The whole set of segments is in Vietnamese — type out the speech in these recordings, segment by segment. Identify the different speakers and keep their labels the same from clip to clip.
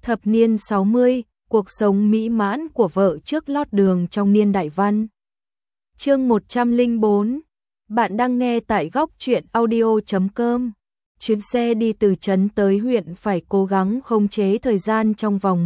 Speaker 1: Thập niên 60, cuộc sống mỹ mãn của vợ trước lót đường trong niên đại văn. Chương 104. Bạn đang nghe tại góc truyện audio.com. Chuyến xe đi từ trấn tới huyện phải cố gắng khống chế thời gian trong vòng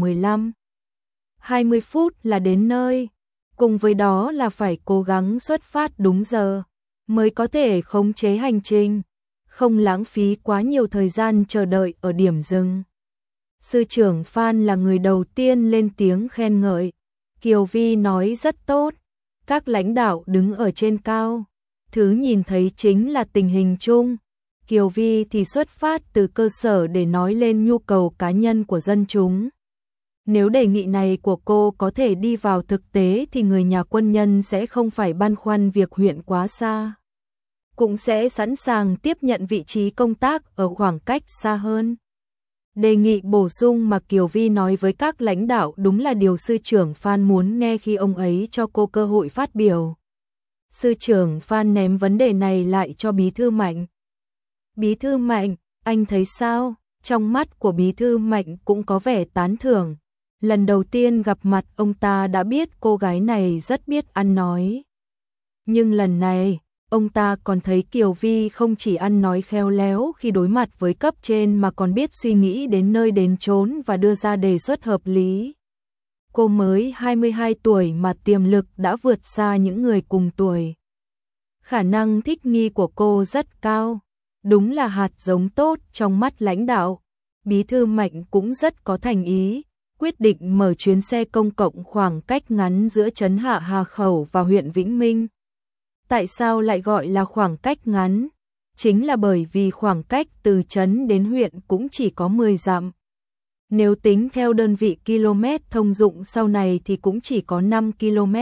Speaker 1: 15-20 phút là đến nơi. Cùng với đó là phải cố gắng xuất phát đúng giờ mới có thể khống chế hành trình, không lãng phí quá nhiều thời gian chờ đợi ở điểm dừng. Sư trưởng Phan là người đầu tiên lên tiếng khen ngợi. Kiều Vi nói rất tốt, các lãnh đạo đứng ở trên cao, thứ nhìn thấy chính là tình hình chung. Kiều Vi thì xuất phát từ cơ sở để nói lên nhu cầu cá nhân của dân chúng. Nếu đề nghị này của cô có thể đi vào thực tế thì người nhà quân nhân sẽ không phải băn khoăn việc huyện quá xa, cũng sẽ sẵn sàng tiếp nhận vị trí công tác ở khoảng cách xa hơn. Đề nghị bổ sung mà Kiều Vi nói với các lãnh đạo đúng là điều sư trưởng Phan muốn nghe khi ông ấy cho cô cơ hội phát biểu. Sư trưởng Phan ném vấn đề này lại cho Bí thư Mạnh. Bí thư Mạnh, anh thấy sao? Trong mắt của Bí thư Mạnh cũng có vẻ tán thưởng. Lần đầu tiên gặp mặt ông ta đã biết cô gái này rất biết ăn nói. Nhưng lần này, ông ta còn thấy Kiều Vi không chỉ ăn nói khéo léo khi đối mặt với cấp trên mà còn biết suy nghĩ đến nơi đến chốn và đưa ra đề xuất hợp lý. Cô mới 22 tuổi mà tiềm lực đã vượt xa những người cùng tuổi. Khả năng thích nghi của cô rất cao, đúng là hạt giống tốt trong mắt lãnh đạo. Bí thư Mạnh cũng rất có thành ý, quyết định mở chuyến xe công cộng khoảng cách ngắn giữa trấn Hạ Hà Khẩu và huyện Vĩnh Minh. Tại sao lại gọi là khoảng cách ngắn? Chính là bởi vì khoảng cách từ trấn đến huyện cũng chỉ có 10 dặm. Nếu tính theo đơn vị km thông dụng sau này thì cũng chỉ có 5 km.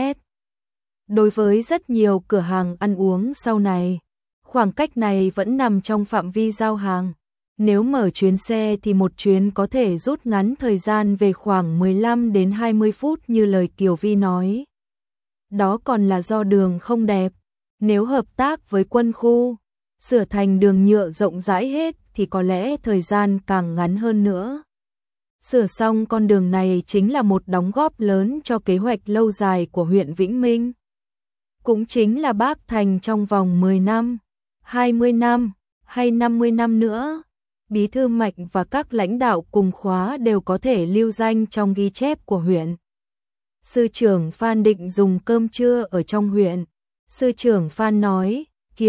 Speaker 1: Đối với rất nhiều cửa hàng ăn uống sau này, khoảng cách này vẫn nằm trong phạm vi giao hàng. Nếu mở chuyến xe thì một chuyến có thể rút ngắn thời gian về khoảng 15 đến 20 phút như lời Kiều Vi nói. Đó còn là do đường không đẹp. Nếu hợp tác với quân khu, sửa thành đường nhựa rộng rãi hết thì có lẽ thời gian càng ngắn hơn nữa. Sửa xong con đường này chính là một đóng góp lớn cho kế hoạch lâu dài của huyện Vĩnh Minh. Cũng chính là Bác Thành trong vòng 10 năm, 20 năm hay 50 năm nữa. Bí thư Mạnh và các lãnh đạo cùng khóa đều có thể lưu danh trong ghi chép của huyện. Sư trưởng Phan định dùng cơm trưa ở trong huyện. Sư trưởng Phan nói,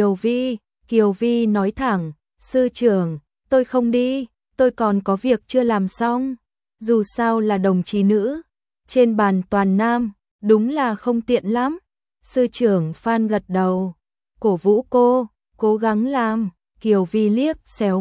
Speaker 1: Kiều Vi nói thẳng, sư trưởng, tôi không đi, tôi còn có việc chưa làm xong. Dù sao là đồng chí nữ, trên bàn toàn nam, đúng là không tiện lắm. Sư trưởng Phan gật đầu, cổ vũ cô, cố gắng làm. Kiều Vi liếc xéo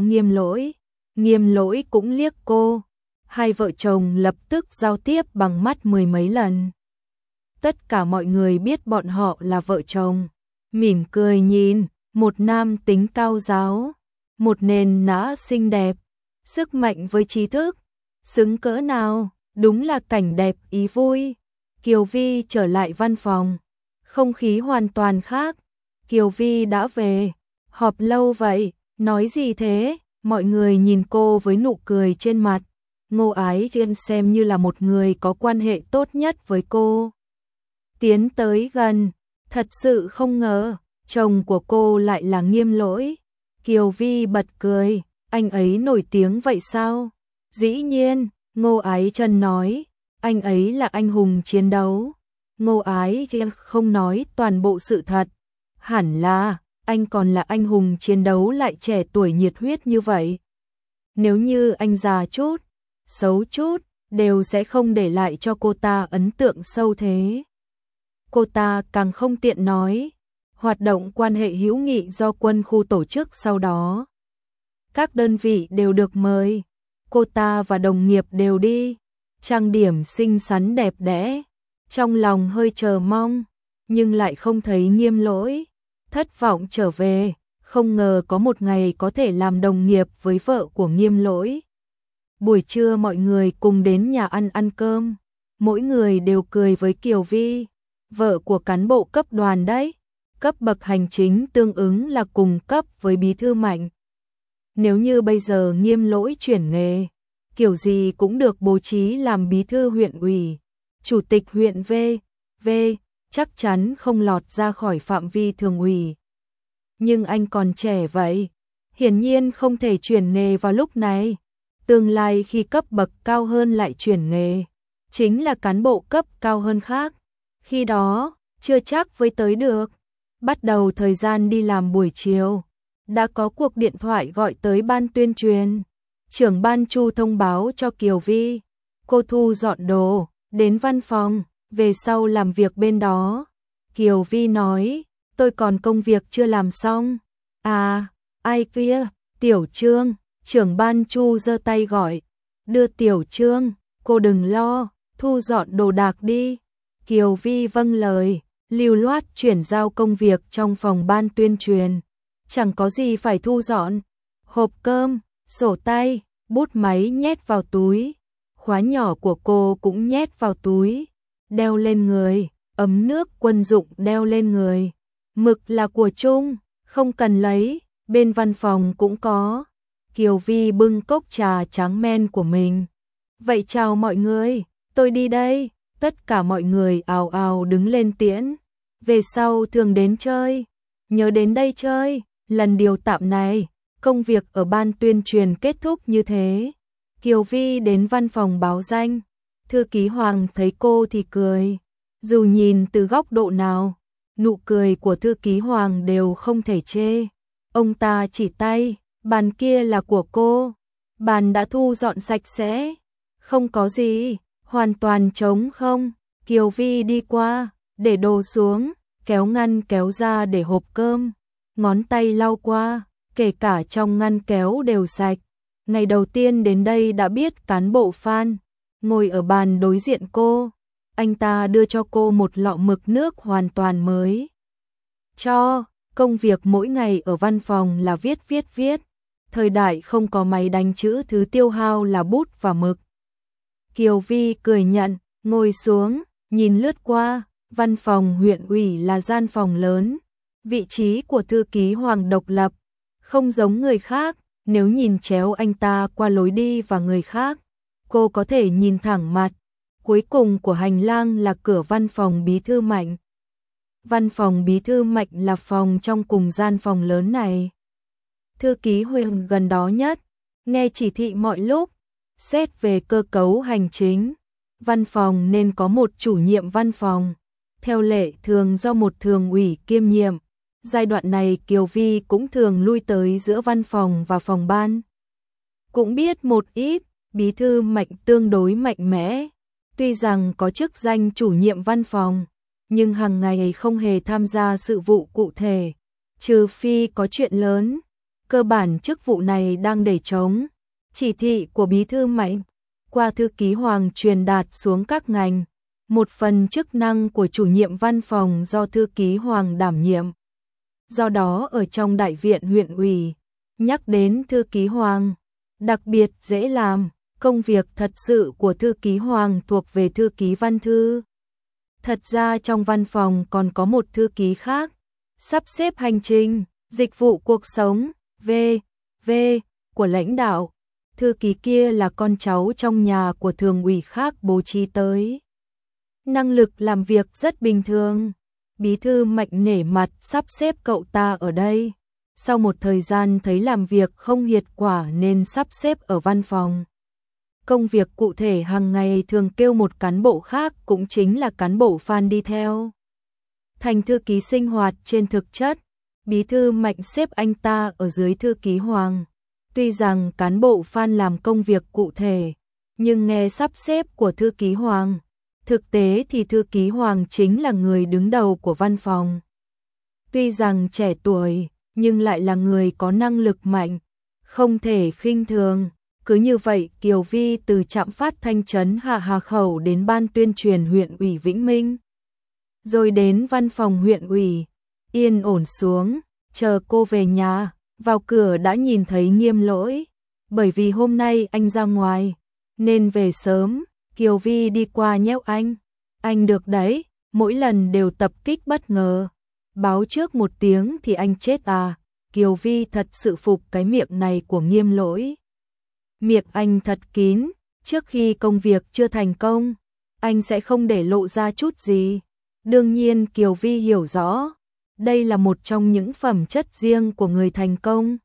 Speaker 1: Nghiêm Lỗi cũng liếc cô. Hai vợ chồng lập tức giao tiếp bằng mắt mười mấy lần. Tất cả mọi người biết bọn họ là vợ chồng, mỉm cười nhìn, một nam tính cao giáo, một nền nã xinh đẹp, sức mạnh với trí thức, xứng cỡ nào, đúng là cảnh đẹp ý vui. Kiều Vi trở lại văn phòng, không khí hoàn toàn khác. Kiều Vi đã về, họp lâu vậy, nói gì thế? Mọi người nhìn cô với nụ cười trên mặt. Ngô Ái Chân xem như là một người có quan hệ tốt nhất với cô. Tiến tới gần, thật sự không ngờ, chồng của cô lại là Nghiêm Lỗi. Kiều Vi bật cười, anh ấy nổi tiếng vậy sao? Dĩ nhiên, Ngô Ái Chân nói, anh ấy là anh hùng chiến đấu. Ngô Ái Chân không nói toàn bộ sự thật. Hẳn là, anh còn là anh hùng chiến đấu lại trẻ tuổi nhiệt huyết như vậy. Nếu như anh già chút, xấu chút, đều sẽ không để lại cho cô ta ấn tượng sâu thế. Cô ta càng không tiện nói, hoạt động quan hệ hữu nghị do quân khu tổ chức sau đó. Các đơn vị đều được mời, cô ta và đồng nghiệp đều đi, trang điểm xinh xắn đẹp đẽ, trong lòng hơi chờ mong, nhưng lại không thấy Nghiêm Lỗi, thất vọng trở về, không ngờ có một ngày có thể làm đồng nghiệp với vợ của Nghiêm Lỗi. Buổi trưa mọi người cùng đến nhà ăn cơm, mỗi người đều cười với Kiều Vi, vợ của cán bộ cấp đoàn đấy, cấp bậc hành chính tương ứng là cùng cấp với Bí thư Mạnh. Nếu như bây giờ Nghiêm Lỗi chuyển nghề, kiểu gì cũng được bố trí làm bí thư huyện ủy, chủ tịch huyện V, chắc chắn không lọt ra khỏi phạm vi thường ủy. Nhưng anh còn trẻ vậy, hiển nhiên không thể chuyển nghề vào lúc này. Tương lai khi cấp bậc cao hơn lại chuyển nghề, chính là cán bộ cấp cao hơn khác. Khi đó, chưa chắc với tới được. Bắt đầu thời gian đi làm buổi chiều, đã có cuộc điện thoại gọi tới ban tuyên truyền. Trưởng ban Chu thông báo cho Kiều Vi, cô thu dọn đồ, đến văn phòng, về sau làm việc bên đó. Kiều Vi nói, tôi còn công việc chưa làm xong. À, ai kia, Tiểu Trương, trưởng ban Chu giơ tay gọi, đưa Tiểu Trương, cô đừng lo, thu dọn đồ đạc đi. Kiều Vi vâng lời, lưu loát chuyển giao công việc trong phòng ban tuyên truyền. Chẳng có gì phải thu dọn, hộp cơm, sổ tay, bút máy nhét vào túi, khóa nhỏ của cô cũng nhét vào túi, đeo lên người, ấm nước quân dụng đeo lên người. Mực là của chung, không cần lấy, bên văn phòng cũng có. Kiều Vi bưng cốc trà trắng men của mình. Vậy chào mọi người, tôi đi đây. Tất cả mọi người ào ào đứng lên tiễn. Về sau thường đến chơi, nhớ đến đây chơi. Lần điều tạm này, công việc ở ban tuyên truyền kết thúc như thế. Kiều Vi đến văn phòng báo danh. Thư ký Hoàng thấy cô thì cười. Dù nhìn từ góc độ nào, nụ cười của thư ký Hoàng đều không thể chê. Ông ta chỉ tay, bàn kia là của cô. Bàn đã thu dọn sạch sẽ, không có gì, hoàn toàn trống không. Kiều Vi đi qua, để đồ xuống, kéo ngăn kéo ra để hộp cơm. Ngón tay lau qua, kể cả trong ngăn kéo đều sạch. Ngày đầu tiên đến đây đã biết cán bộ Phan ngồi ở bàn đối diện cô. Anh ta đưa cho cô một lọ mực nước hoàn toàn mới. Công việc mỗi ngày ở văn phòng là viết. Thời đại không có máy đánh chữ, thứ tiêu hao là bút và mực. Kiều Vi cười nhận, ngồi xuống, nhìn lướt qua. Văn phòng huyện ủy là gian phòng lớn. Vị trí của thư ký Hoàng độc lập, không giống người khác. Nếu nhìn chéo anh ta qua lối đi và người khác, cô có thể nhìn thẳng mặt. Cuối cùng của hành lang là cửa văn phòng bí thư Mạnh. Văn phòng bí thư Mạnh là phòng trong cùng gian phòng lớn này. Thư ký Huỳnh gần đó nhất, nghe chỉ thị mọi lúc. Xét về cơ cấu hành chính, văn phòng nên có một chủ nhiệm văn phòng. Theo lệ thường do một thường ủy kiêm nhiệm. Giai đoạn này Kiều Vi cũng thường lui tới giữa văn phòng và phòng ban. Cũng biết một ít, bí thư Mạnh tương đối mạnh mẽ. Tuy rằng có chức danh chủ nhiệm văn phòng, nhưng hàng ngày không hề tham gia sự vụ cụ thể. Trừ phi có chuyện lớn, cơ bản chức vụ này đang để trống. Chỉ thị của bí thư Mạnh qua thư ký Hoàng truyền đạt xuống các ngành. Một phần chức năng của chủ nhiệm văn phòng do thư ký Hoàng đảm nhiệm. Do đó ở trong đại viện huyện ủy, nhắc đến thư ký Hoàng, đặc biệt dễ làm. Công việc thật sự của thư ký Hoàng thuộc về thư ký Văn Thư. Thật ra trong văn phòng còn có một thư ký khác, sắp xếp hành trình, dịch vụ cuộc sống, v. của lãnh đạo. Thư ký kia là con cháu trong nhà của thường ủy khác bố trí tới. Năng lực làm việc rất bình thường. Bí thư Mạnh nể mặt sắp xếp cậu ta ở đây. Sau một thời gian thấy làm việc không hiệu quả nên sắp xếp ở văn phòng. Công việc cụ thể hàng ngày thường kêu một cán bộ khác, cũng chính là cán bộ Phan đi theo. Thành thư ký sinh hoạt trên thực chất, bí thư Mạnh xếp anh ta ở dưới thư ký Hoàng. Tuy rằng cán bộ Phan làm công việc cụ thể, nhưng nghe sắp xếp của thư ký Hoàng. Thực tế thì thư ký Hoàng chính là người đứng đầu của văn phòng. Tuy rằng trẻ tuổi, nhưng lại là người có năng lực mạnh, không thể khinh thường. Cứ như vậy Kiều Vi từ trạm phát thanh trấn Hà Khẩu đến ban tuyên truyền huyện ủy Vĩnh Minh. Rồi đến văn phòng huyện ủy, yên ổn xuống, chờ cô về nhà, vào cửa đã nhìn thấy Nghiêm Lỗi. Bởi vì hôm nay anh ra ngoài, nên về sớm, Kiều Vi đi qua nhéo anh. Anh được đấy, mỗi lần đều tập kích bất ngờ. Báo trước một tiếng thì anh chết à. Kiều Vi thật sự phục cái miệng này của Nghiêm Lỗi. Miệng anh thật kín, trước khi công việc chưa thành công, anh sẽ không để lộ ra chút gì. Đương nhiên Kiều Vi hiểu rõ, đây là một trong những phẩm chất riêng của người thành công.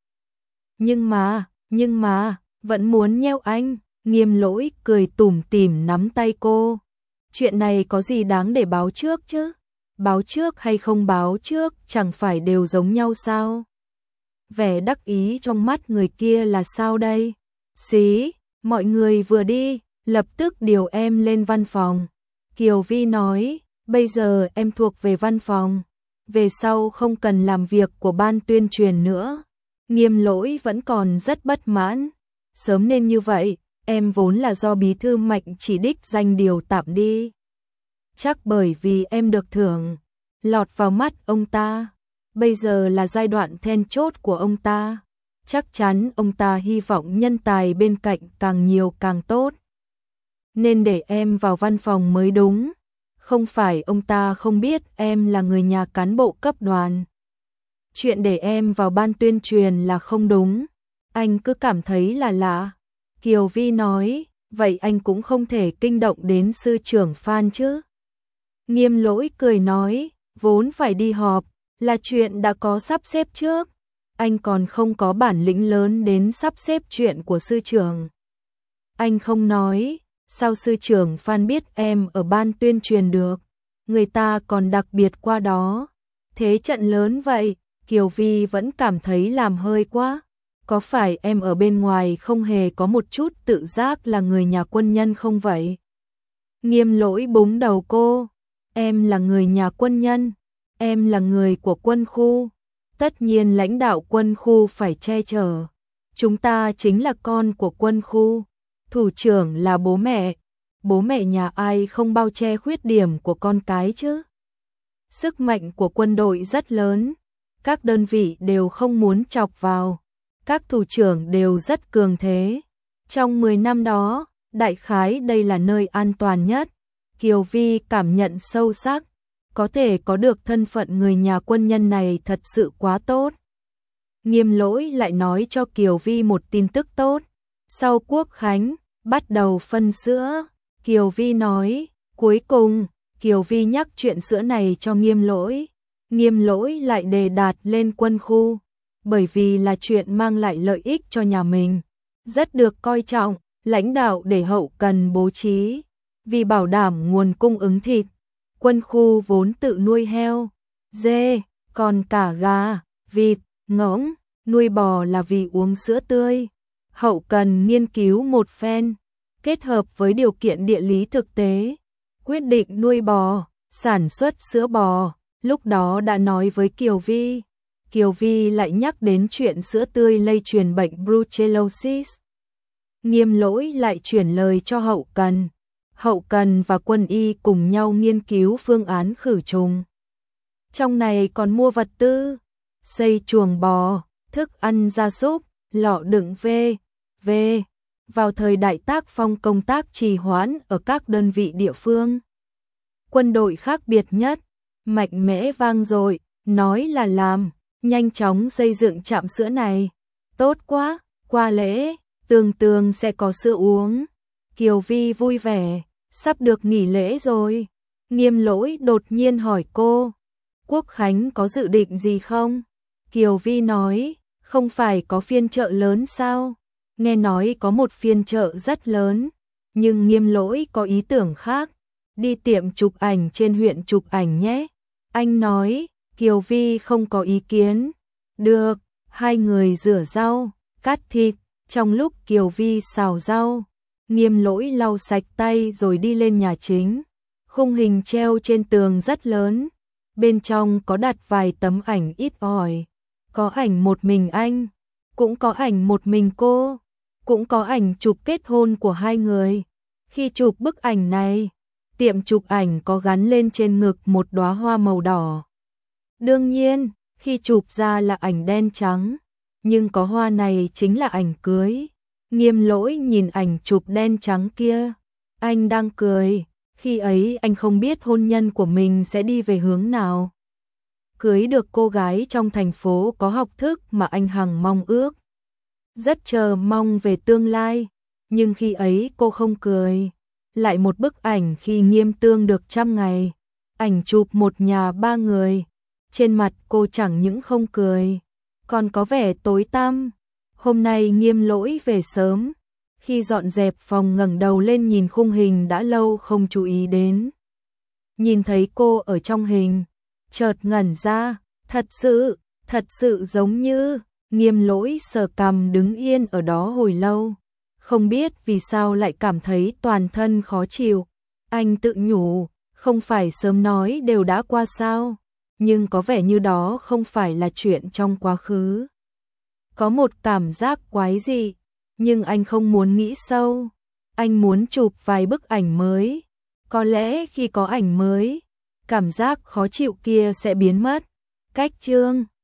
Speaker 1: Nhưng mà, vẫn muốn nheo anh, Nghiêm Lỗi cười tủm tỉm nắm tay cô. Chuyện này có gì đáng để báo trước chứ? Báo trước hay không báo trước chẳng phải đều giống nhau sao? Vẻ đắc ý trong mắt người kia là sao đây? Xí, mọi người vừa đi, lập tức điều em lên văn phòng. Kiều Vi nói, bây giờ em thuộc về văn phòng, về sau không cần làm việc của ban tuyên truyền nữa. Nghiêm Lỗi vẫn còn rất bất mãn. Sớm nên như vậy, em vốn là do bí thư Mạnh chỉ đích danh điều tạm đi. Chắc bởi vì em được thưởng, lọt vào mắt ông ta. Bây giờ là giai đoạn then chốt của ông ta. Chắc chắn ông ta hy vọng nhân tài bên cạnh càng nhiều càng tốt. Nên để em vào văn phòng mới đúng. Không phải ông ta không biết em là người nhà cán bộ cấp đoàn. Chuyện để em vào ban tuyên truyền là không đúng. Anh cứ cảm thấy là lạ. Kiều Vi nói, vậy anh cũng không thể kinh động đến sư trưởng Phan chứ. Nghiêm Lỗi cười nói, vốn phải đi họp, là chuyện đã có sắp xếp trước. Anh còn không có bản lĩnh lớn đến sắp xếp chuyện của sư trưởng. Anh không nói, sao sư trưởng Phan biết em ở ban tuyên truyền được, người ta còn đặc biệt qua đó. Thế trận lớn vậy, Kiều Vi vẫn cảm thấy làm hơi quá. Có phải em ở bên ngoài không hề có một chút tự giác là người nhà quân nhân không vậy? Nghiêm Lỗi búng đầu cô, em là người nhà quân nhân, em là người của quân khu. Tất nhiên lãnh đạo quân khu phải che chở. Chúng ta chính là con của quân khu. Thủ trưởng là bố mẹ. Bố mẹ nhà ai không bao che khuyết điểm của con cái chứ? Sức mạnh của quân đội rất lớn. Các đơn vị đều không muốn chọc vào. Các thủ trưởng đều rất cường thế. Trong 10 năm đó, đại khái đây là nơi an toàn nhất. Kiều Vi cảm nhận sâu sắc. Có thể có được thân phận người nhà quân nhân này thật sự quá tốt. Nghiêm Lỗi lại nói cho Kiều Vi một tin tức tốt. Sau Quốc khánh, bắt đầu phân sữa. Kiều Vi nói, cuối cùng, Kiều Vi nhắc chuyện sữa này cho Nghiêm Lỗi. Nghiêm Lỗi lại đề đạt lên quân khu. Bởi vì là chuyện mang lại lợi ích cho nhà mình. Rất được coi trọng, lãnh đạo để hậu cần bố trí. Vì bảo đảm nguồn cung ứng thịt. Quân khu vốn tự nuôi heo, dê, còn cả gà, vịt, ngỗng, nuôi bò là vì uống sữa tươi. Hậu cần nghiên cứu một phen, kết hợp với điều kiện địa lý thực tế, quyết định nuôi bò, sản xuất sữa bò. Lúc đó đã nói với Kiều Vi. Kiều Vi lại nhắc đến chuyện sữa tươi lây truyền bệnh brucellosis. Nghiêm Lỗi lại chuyển lời cho hậu cần. Hậu cần và quân y cùng nhau nghiên cứu phương án khử trùng. Trong này còn mua vật tư, xây chuồng bò, thức ăn gia súc, lọ đựng v. Vào thời Đại Tác Phong công tác trì hoãn ở các đơn vị địa phương. Quân đội khác biệt nhất, mạnh mẽ vang dội, nói là làm, nhanh chóng xây dựng trạm sữa này. Tốt quá, qua lễ, Tường sẽ có sữa uống. Kiều Vi vui vẻ. Sắp được nghỉ lễ rồi. Nghiêm Lỗi đột nhiên hỏi cô, Quốc khánh có dự định gì không? Kiều Vi nói, không phải có phiên chợ lớn sao? Nghe nói có một phiên chợ rất lớn, nhưng Nghiêm Lỗi có ý tưởng khác. Đi tiệm chụp ảnh trên huyện chụp ảnh nhé. Anh nói, Kiều Vi không có ý kiến. Được, hai người rửa rau, cắt thịt, trong lúc Kiều Vi xào rau. Nghiêm Lỗi lau sạch tay rồi đi lên nhà chính. Khung hình treo trên tường rất lớn. Bên trong có đặt vài tấm ảnh ít ỏi. Có ảnh một mình anh, cũng có ảnh một mình cô, cũng có ảnh chụp kết hôn của hai người. Khi chụp bức ảnh này, tiệm chụp ảnh có gắn lên trên ngực một đóa hoa màu đỏ. Đương nhiên, khi chụp ra là ảnh đen trắng, nhưng có hoa này chính là ảnh cưới. Nghiêm Lỗi nhìn ảnh chụp đen trắng kia, anh đang cười, khi ấy anh không biết hôn nhân của mình sẽ đi về hướng nào. Cưới được cô gái trong thành phố có học thức mà anh hằng mong ước. rất chờ mong về tương lai, nhưng khi ấy cô không cười. Lại một bức ảnh khi Nghiêm Tương được 100 ngày, ảnh chụp một nhà 3 người, trên mặt cô chẳng những không cười, còn có vẻ tối tăm. Hôm nay Nghiêm Lỗi về sớm, khi dọn dẹp phòng ngẩng đầu lên nhìn khung hình đã lâu không chú ý đến. Nhìn thấy cô ở trong hình, chợt ngẩn ra, thật sự giống như. Nghiêm Lỗi sờ cằm đứng yên ở đó hồi lâu, không biết vì sao lại cảm thấy toàn thân khó chịu. Anh tự nhủ, không phải sớm nói đều đã qua sao, nhưng có vẻ như đó không phải là chuyện trong quá khứ. Có một cảm giác quái dị, nhưng anh không muốn nghĩ sâu. Anh muốn chụp vài bức ảnh mới. Có lẽ khi có ảnh mới, cảm giác khó chịu kia sẽ biến mất. Cách chương